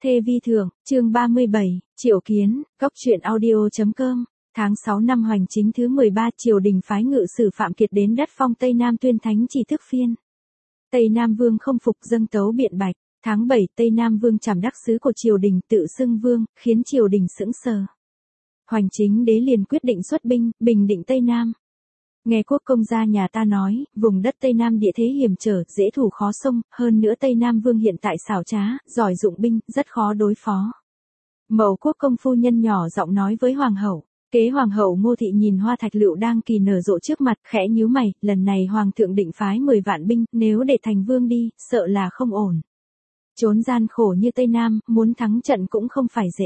Thê vi thượng, chương 37, Triệu Kiến, Cốc truyện audio.com, tháng 6 năm Hoành Chính thứ 13, triều đình phái ngự sử Phạm Kiệt đến đất Phong Tây Nam tuyên thánh chỉ thức phiên. Tây Nam Vương không phục dâng tấu biện bạch, tháng 7 Tây Nam Vương trảm đắc sứ của triều đình tự xưng vương, khiến triều đình sững sờ. Hoành Chính đế liền quyết định xuất binh, bình định Tây Nam. Nghe quốc công gia nhà ta nói, vùng đất Tây Nam địa thế hiểm trở, dễ thủ khó xông, hơn nữa Tây Nam Vương hiện tại xảo trá, giỏi dụng binh, rất khó đối phó. Mậu quốc công phu nhân nhỏ giọng nói với hoàng hậu. Kế hoàng hậu Ngô Thị nhìn hoa thạch lựu đang kỳ nở rộ trước mặt, khẽ nhíu mày, lần này hoàng thượng định phái 10 vạn binh, nếu để thành vương đi, sợ là không ổn. Trốn gian khổ như Tây Nam, muốn thắng trận cũng không phải dễ.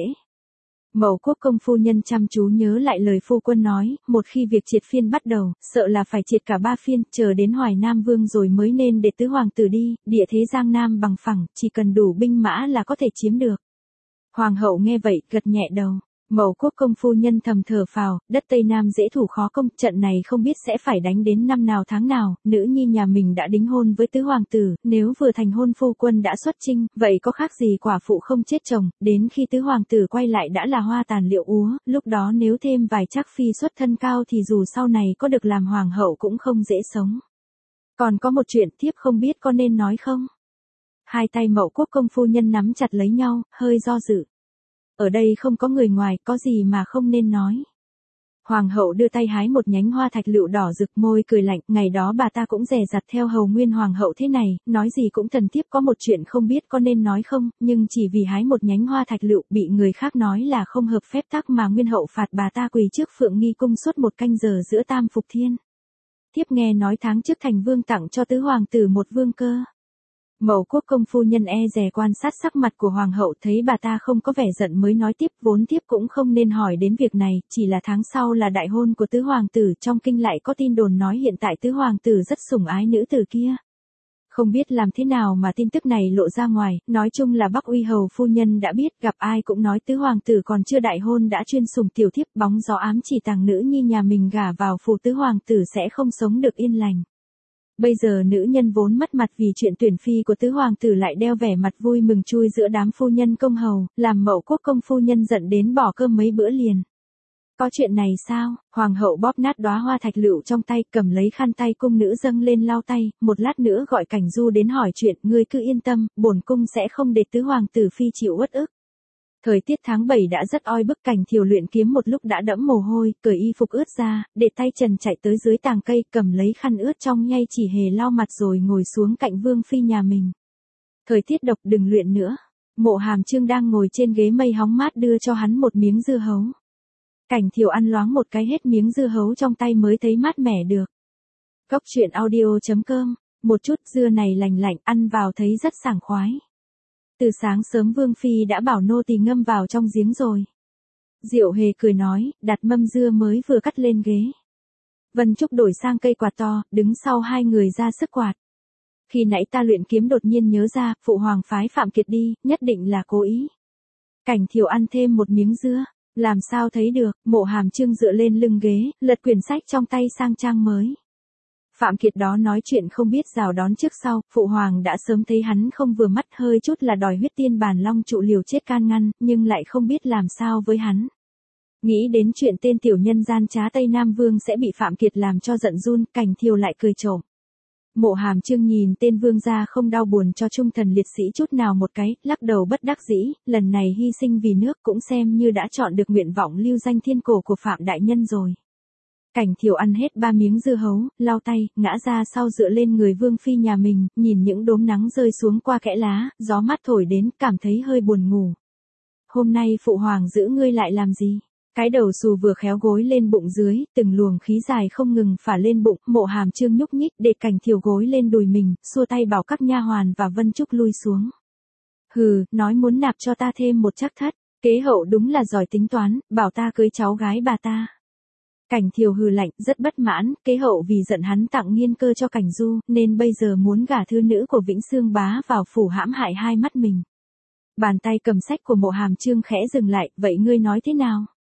Mậu quốc công phu nhân chăm chú nhớ lại lời phu quân nói, một khi việc triệt phiên bắt đầu, sợ là phải triệt cả 3 phiên, chờ đến Hoài Nam Vương rồi mới nên để tứ hoàng tử đi, địa thế Giang Nam bằng phẳng, chỉ cần đủ binh mã là có thể chiếm được. Hoàng hậu nghe vậy, gật nhẹ đầu. Mậu quốc công phu nhân thầm thở phào, đất Tây Nam dễ thủ khó công, trận này không biết sẽ phải đánh đến năm nào tháng nào, nữ nhi nhà mình đã đính hôn với tứ hoàng tử, nếu vừa thành hôn phu quân đã xuất chinh, vậy có khác gì quả phụ không chết chồng, đến khi tứ hoàng tử quay lại đã là hoa tàn liệu úa, lúc đó nếu thêm vài trác phi xuất thân cao thì dù sau này có được làm hoàng hậu cũng không dễ sống. Còn có một chuyện thiếp không biết có nên nói không? Hai tay Mậu quốc công phu nhân nắm chặt lấy nhau, hơi do dự. Ở đây không có người ngoài, có gì mà không nên nói. Hoàng hậu đưa tay hái một nhánh hoa thạch lựu đỏ rực, môi cười lạnh, ngày đó bà ta cũng dè dặt theo hầu nguyên hoàng hậu thế này, nói gì cũng thần thiếp có một chuyện không biết có nên nói không, nhưng chỉ vì hái một nhánh hoa thạch lựu bị người khác nói là không hợp phép tắc mà nguyên hậu phạt bà ta quỳ trước Phượng Nghi cung suốt 1 canh giờ giữa tam phục thiên. Thiếp nghe nói tháng trước thành vương tặng cho tứ hoàng tử một vương cơ. Mậu quốc công phu nhân dè quan sát sắc mặt của hoàng hậu, thấy bà ta không có vẻ giận mới nói tiếp, vốn thiếp cũng không nên hỏi đến việc này, chỉ là tháng sau là đại hôn của tứ hoàng tử, trong kinh lại có tin đồn nói hiện tại tứ hoàng tử rất sủng ái nữ tử kia. Không biết làm thế nào mà tin tức này lộ ra ngoài, nói chung là Bắc Uy hầu phu nhân đã biết, gặp ai cũng nói tứ hoàng tử còn chưa đại hôn đã chuyên sủng tiểu thiếp, bóng gió ám chỉ tàng nữ nhi nhà mình gả vào phủ tứ hoàng tử sẽ không sống được yên lành. Bây giờ nữ nhân vốn mất mặt vì chuyện tuyển phi của tứ hoàng tử lại đeo vẻ mặt vui mừng chui giữa đám phu nhân công hầu, làm Mậu quốc công phu nhân giận đến bỏ cơm mấy bữa liền. Có chuyện này sao? Hoàng hậu bóp nát đóa hoa thạch lựu trong tay, cầm lấy khăn tay cung nữ dâng lên lau tay, một lát nữa gọi Cảnh Du đến hỏi chuyện, ngươi cứ yên tâm, bổn cung sẽ không để tứ hoàng tử phi chịu uất ức. Thời tiết tháng 7 đã rất oi bức, Cảnh Thiều luyện kiếm một lúc đã đẫm mồ hôi, cởi y phục ướt ra, để tay trần chạy tới dưới tàng cây, cầm lấy khăn ướt trong nhay chỉ hề lau mặt rồi ngồi xuống cạnh vương phi nhà mình. Thời tiết độc, đừng luyện nữa. Mộ Hàm Chương đang ngồi trên ghế mây hóng mát đưa cho hắn một miếng dưa hấu. Cảnh Thiều ăn loáng một cái hết miếng dưa hấu trong tay mới thấy mát mẻ được. Cốc truyện audio.com, một chút dưa này lành lạnh, ăn vào thấy rất sảng khoái. Từ sáng sớm Vương Phi đã bảo nô tỳ ngâm vào trong giếng rồi. Diệu Hề cười nói, đặt mâm dưa mới vừa cắt lên ghế. Vân Trúc đổi sang cây quạt to, đứng sau hai người ra sức quạt. Khi nãy ta luyện kiếm đột nhiên nhớ ra, phụ hoàng phái Phạm Kiệt đi, nhất định là cố ý. Cảnh Thiều ăn thêm một miếng dưa, làm sao thấy được, Mộ Hàm Chương dựa lên lưng ghế, lật quyển sách trong tay sang trang mới. Phạm Kiệt đó nói chuyện không biết rào đón trước sau, phụ hoàng đã sớm thấy hắn không vừa mắt, hơi chút là đòi huyết tiên bản long trụ liều chết can ngăn, nhưng lại không biết làm sao với hắn. Nghĩ đến chuyện tên tiểu nhân gian trá Tây Nam Vương sẽ bị Phạm Kiệt làm cho giận run, Cảnh Thiều lại cười trộm. Mộ Hàm Chương nhìn tên vương gia không đau buồn cho trung thần liệt sĩ chút nào một cái, lắc đầu bất đắc dĩ, lần này hy sinh vì nước cũng xem như đã chọn được nguyện vọng lưu danh thiên cổ của Phạm đại nhân rồi. Cảnh Thiều ăn hết 3 miếng dưa hấu, lau tay, ngã ra sau dựa lên người vương phi nhà mình, nhìn những đốm nắng rơi xuống qua kẽ lá, gió mát thổi đến, cảm thấy hơi buồn ngủ. Hôm nay phụ hoàng giữ ngươi lại làm gì? Cái đầu xù vừa khéo gối lên bụng dưới, từng luồng khí dài không ngừng phả lên bụng, Mộ Hàm Chương nhúc nhích để Cảnh Thiều gối lên đùi mình, xua tay bảo các nha hoàn và Vân Trúc lui xuống. Hừ, nói muốn nạp cho ta thêm một trác thất, kế hậu đúng là giỏi tính toán, bảo ta cưới cháu gái bà ta. Cảnh Thiều hừ lạnh, rất bất mãn, kế hậu vì giận hắn tặng Nghiên Cơ cho Cảnh Du, nên bây giờ muốn gả thư nữ của Vĩnh Xương bá vào phủ hãm hại hai mắt mình. Bàn tay cầm sách của Mộ Hàm Chương khẽ dừng lại, vậy ngươi nói thế nào?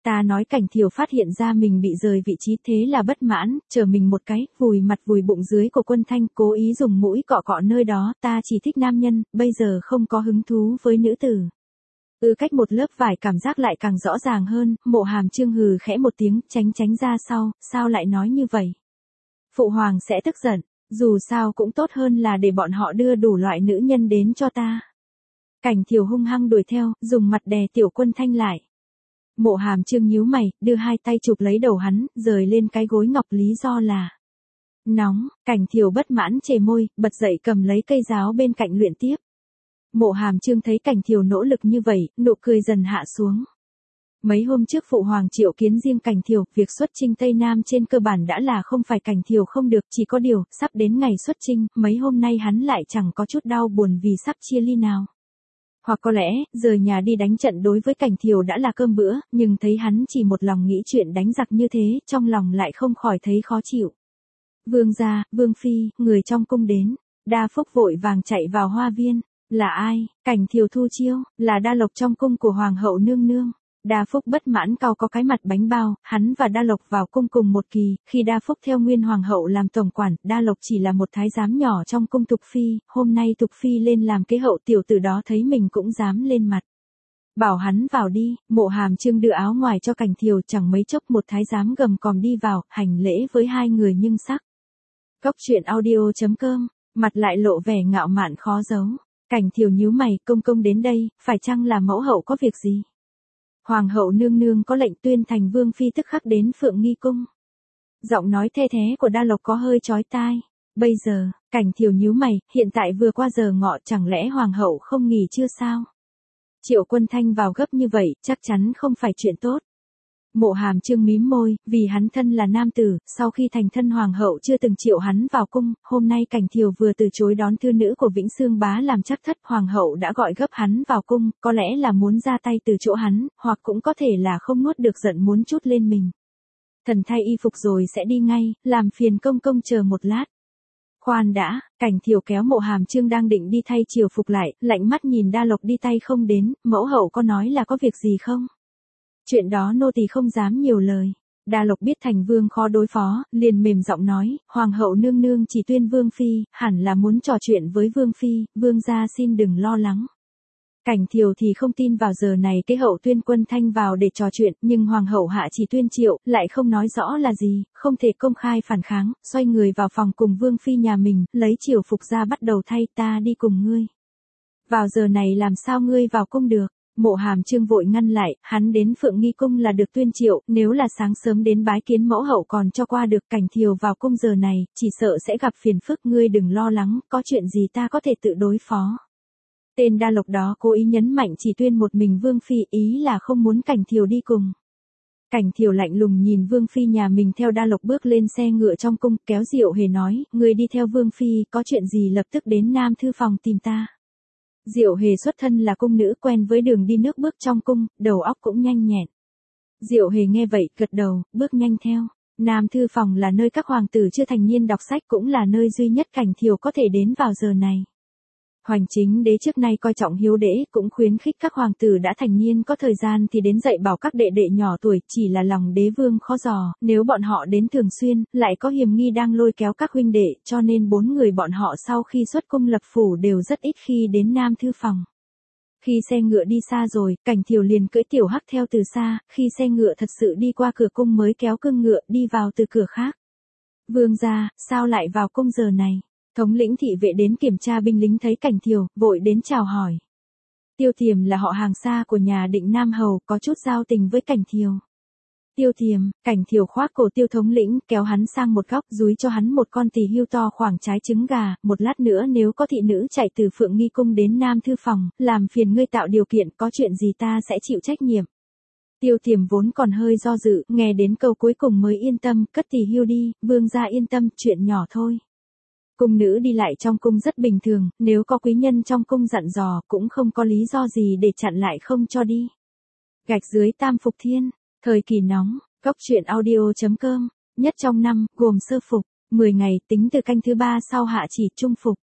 Ta nói Cảnh Thiều phát hiện ra mình bị rời vị trí thế là bất mãn, chờ mình một cái, vùi mặt vùi bụng dưới của Quân Thanh, cố ý dùng mũi cọ cọ nơi đó, ta chỉ thích nam nhân, bây giờ không có hứng thú với nữ tử. Cách một lớp vải cảm giác lại càng rõ ràng hơn, Mộ Hàm Chương hừ khẽ một tiếng, tránh ra sau, sao lại nói như vậy? Phụ hoàng sẽ tức giận, dù sao cũng tốt hơn là để bọn họ đưa đủ loại nữ nhân đến cho ta. Cảnh Thiều hung hăng đuổi theo, dùng mặt đè Tiểu Quân Thanh lại. Mộ Hàm Chương nhíu mày, đưa hai tay chụp lấy đầu hắn, rời lên cái gối ngọc, lý do là nóng. Cảnh Thiều bất mãn chề môi, bật dậy cầm lấy cây giáo bên cạnh luyện tiếp. Mộ Hàm Chương thấy Cảnh Thiều nỗ lực như vậy, nụ cười dần hạ xuống. Mấy hôm trước phụ hoàng triệu kiến riêng Cảnh Thiều, việc xuất chinh Tây Nam trên cơ bản đã là không phải Cảnh Thiều không được, chỉ có điều, sắp đến ngày xuất chinh, mấy hôm nay hắn lại chẳng có chút đau buồn vì sắp chia ly nào. Hoặc có lẽ, rời nhà đi đánh trận đối với Cảnh Thiều đã là cơm bữa, nhưng thấy hắn chỉ một lòng nghĩ chuyện đánh giặc như thế, trong lòng lại không khỏi thấy khó chịu. Vương gia, Vương phi, người trong cung đến. Đa Phúc vội vàng chạy vào hoa viên. Là ai? Cảnh Thiều thu chiêu, là Đa Lộc trong cung của hoàng hậu nương nương. Đa Phúc bất mãn cau có cái mặt bánh bao, hắn và Đa Lộc vào cung cùng một kỳ, khi Đa Phúc theo nguyên hoàng hậu làm tổng quản, Đa Lộc chỉ là một thái giám nhỏ trong cung Thục Phi, hôm nay Thục Phi lên làm kế hậu, tiểu tử đó thấy mình cũng dám lên mặt. Bảo hắn vào đi. Mộ Hàm Chương đưa áo ngoài cho Cảnh Thiều, chẳng mấy chốc một thái giám gầm còm đi vào, hành lễ với hai người nhưng sắc. Cốc truyện audio.com, mặt lại lộ vẻ ngạo mạn khó giấu. Cảnh Thiều nhíu mày, công đến đây, phải chăng là mẫu hậu có việc gì? Hoàng hậu nương nương có lệnh tuyên thành vương phi tức khắc đến Phượng Nghi cung. Giọng nói the thế của Đa Lộc có hơi chói tai. Bây giờ, Cảnh Thiều nhíu mày, hiện tại vừa qua giờ ngọ, chẳng lẽ hoàng hậu không nghỉ chưa sao? Triệu Quân Thanh vào gấp như vậy, chắc chắn không phải chuyện tốt. Mộ Hàm Chương mím môi, vì hắn thân là nam tử, sau khi thành thân hoàng hậu chưa từng triệu hắn vào cung, hôm nay Cảnh Thiều vừa từ chối đón thư nữ của Vĩnh Xương bá làm chắc thất, hoàng hậu đã gọi gấp hắn vào cung, có lẽ là muốn ra tay từ chỗ hắn, hoặc cũng có thể là không nuốt được giận muốn trút lên mình. Thần thay y phục rồi sẽ đi ngay, làm phiền công chờ một lát. Khoan đã. Cảnh Thiều kéo Mộ Hàm Chương đang định đi thay triều phục lại, lạnh mắt nhìn Đa Lộc đi tay không đến, mẫu hậu có nói là có việc gì không? Chuyện đó nô tỳ không dám nhiều lời. Đa Lộc biết thành vương khó đối phó, liền mềm giọng nói, hoàng hậu nương nương chỉ tuyên vương phi, hẳn là muốn trò chuyện với vương phi, vương gia xin đừng lo lắng. Cảnh Thiều thì không tin vào giờ này kế hậu tuyên Quân Thanh vào để trò chuyện, nhưng hoàng hậu hạ chỉ tuyên triệu, lại không nói rõ là gì, không thể công khai phản kháng, xoay người vào phòng cùng vương phi nhà mình, lấy triều phục ra bắt đầu thay, ta đi cùng ngươi. Vào giờ này làm sao ngươi vào cung được? Mộ Hàm Chương vội ngăn lại, hắn đến Phượng Nghi cung là được tuyên triệu, nếu là sáng sớm đến bái kiến mẫu hậu còn cho qua được. Cảnh Thiều vào cung giờ này, chỉ sợ sẽ gặp phiền phức, ngươi đừng lo lắng, có chuyện gì ta có thể tự đối phó. Tên Đa Lộc đó cố ý nhấn mạnh chỉ tuyên một mình vương phi, ý là không muốn Cảnh Thiều đi cùng. Cảnh Thiều lạnh lùng nhìn vương phi nhà mình theo Đa Lộc bước lên xe ngựa trong cung, kéo Diệu Hề nói, ngươi đi theo vương phi, có chuyện gì lập tức đến Nam thư phòng tìm ta. Diệu Hề xuất thân là cung nữ, quen với đường đi nước bước trong cung, đầu óc cũng nhanh nhẹn. Diệu Hề nghe vậy, gật đầu, bước nhanh theo. Nam thư phòng là nơi các hoàng tử chưa thành niên đọc sách, cũng là nơi duy nhất Cảnh Thiều có thể đến vào giờ này. Hoành Chính đế trước nay coi trọng hiếu đễ, cũng khuyến khích các hoàng tử đã thành niên có thời gian thì đến dạy bảo các đệ đệ nhỏ tuổi, chỉ là lòng đế vương khó dò, nếu bọn họ đến thường xuyên, lại có hiềm nghi đang lôi kéo các huynh đệ, cho nên 4 người bọn họ sau khi xuất cung lập phủ đều rất ít khi đến Nam thư phòng. Khi xe ngựa đi xa rồi, Cảnh Thiều liền cưỡi tiểu hắc theo từ xa, khi xe ngựa thật sự đi qua cửa cung mới kéo cương ngựa đi vào từ cửa khác. Vương gia, sao lại vào cung giờ này? Thống lĩnh thị vệ đến kiểm tra binh lính thấy Cảnh Thiều, vội đến chào hỏi. Tiêu Thiềm là họ hàng xa của nhà Định Nam Hầu, có chút giao tình với Cảnh Thiều. Tiêu Thiềm. Cảnh Thiều khoác cổ Tiêu thống lĩnh, kéo hắn sang một góc, dúi cho hắn một con tỳ hưu to khoảng trái trứng gà, một lát nữa nếu có thị nữ chạy từ Phượng Nghi cung đến Nam thư phòng, làm phiền ngươi tạo điều kiện, có chuyện gì ta sẽ chịu trách nhiệm. Tiêu Thiềm vốn còn hơi do dự, nghe đến câu cuối cùng mới yên tâm, cất tỳ hưu đi, vương gia yên tâm, chuyện nhỏ thôi. Cung nữ đi lại trong cung rất bình thường, nếu có quý nhân trong cung dặn dò, cũng không có lý do gì để chặn lại không cho đi. Gạch dưới Tam Phục Thiên, thời kỳ nóng, cốc truyện audio.com, nhất trong năm, gồm sơ phục, 10 ngày tính từ canh thứ 3 sau hạ chỉ, trung phục.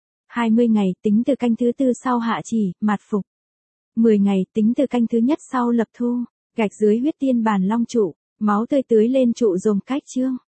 20 ngày tính từ canh thứ 4 sau hạ chỉ, mạt phục. 10 ngày tính từ canh thứ nhất sau lập thu. Gạch dưới huyết tiên bàn long trụ, máu tươi tưới lên trụ rồng cách trương.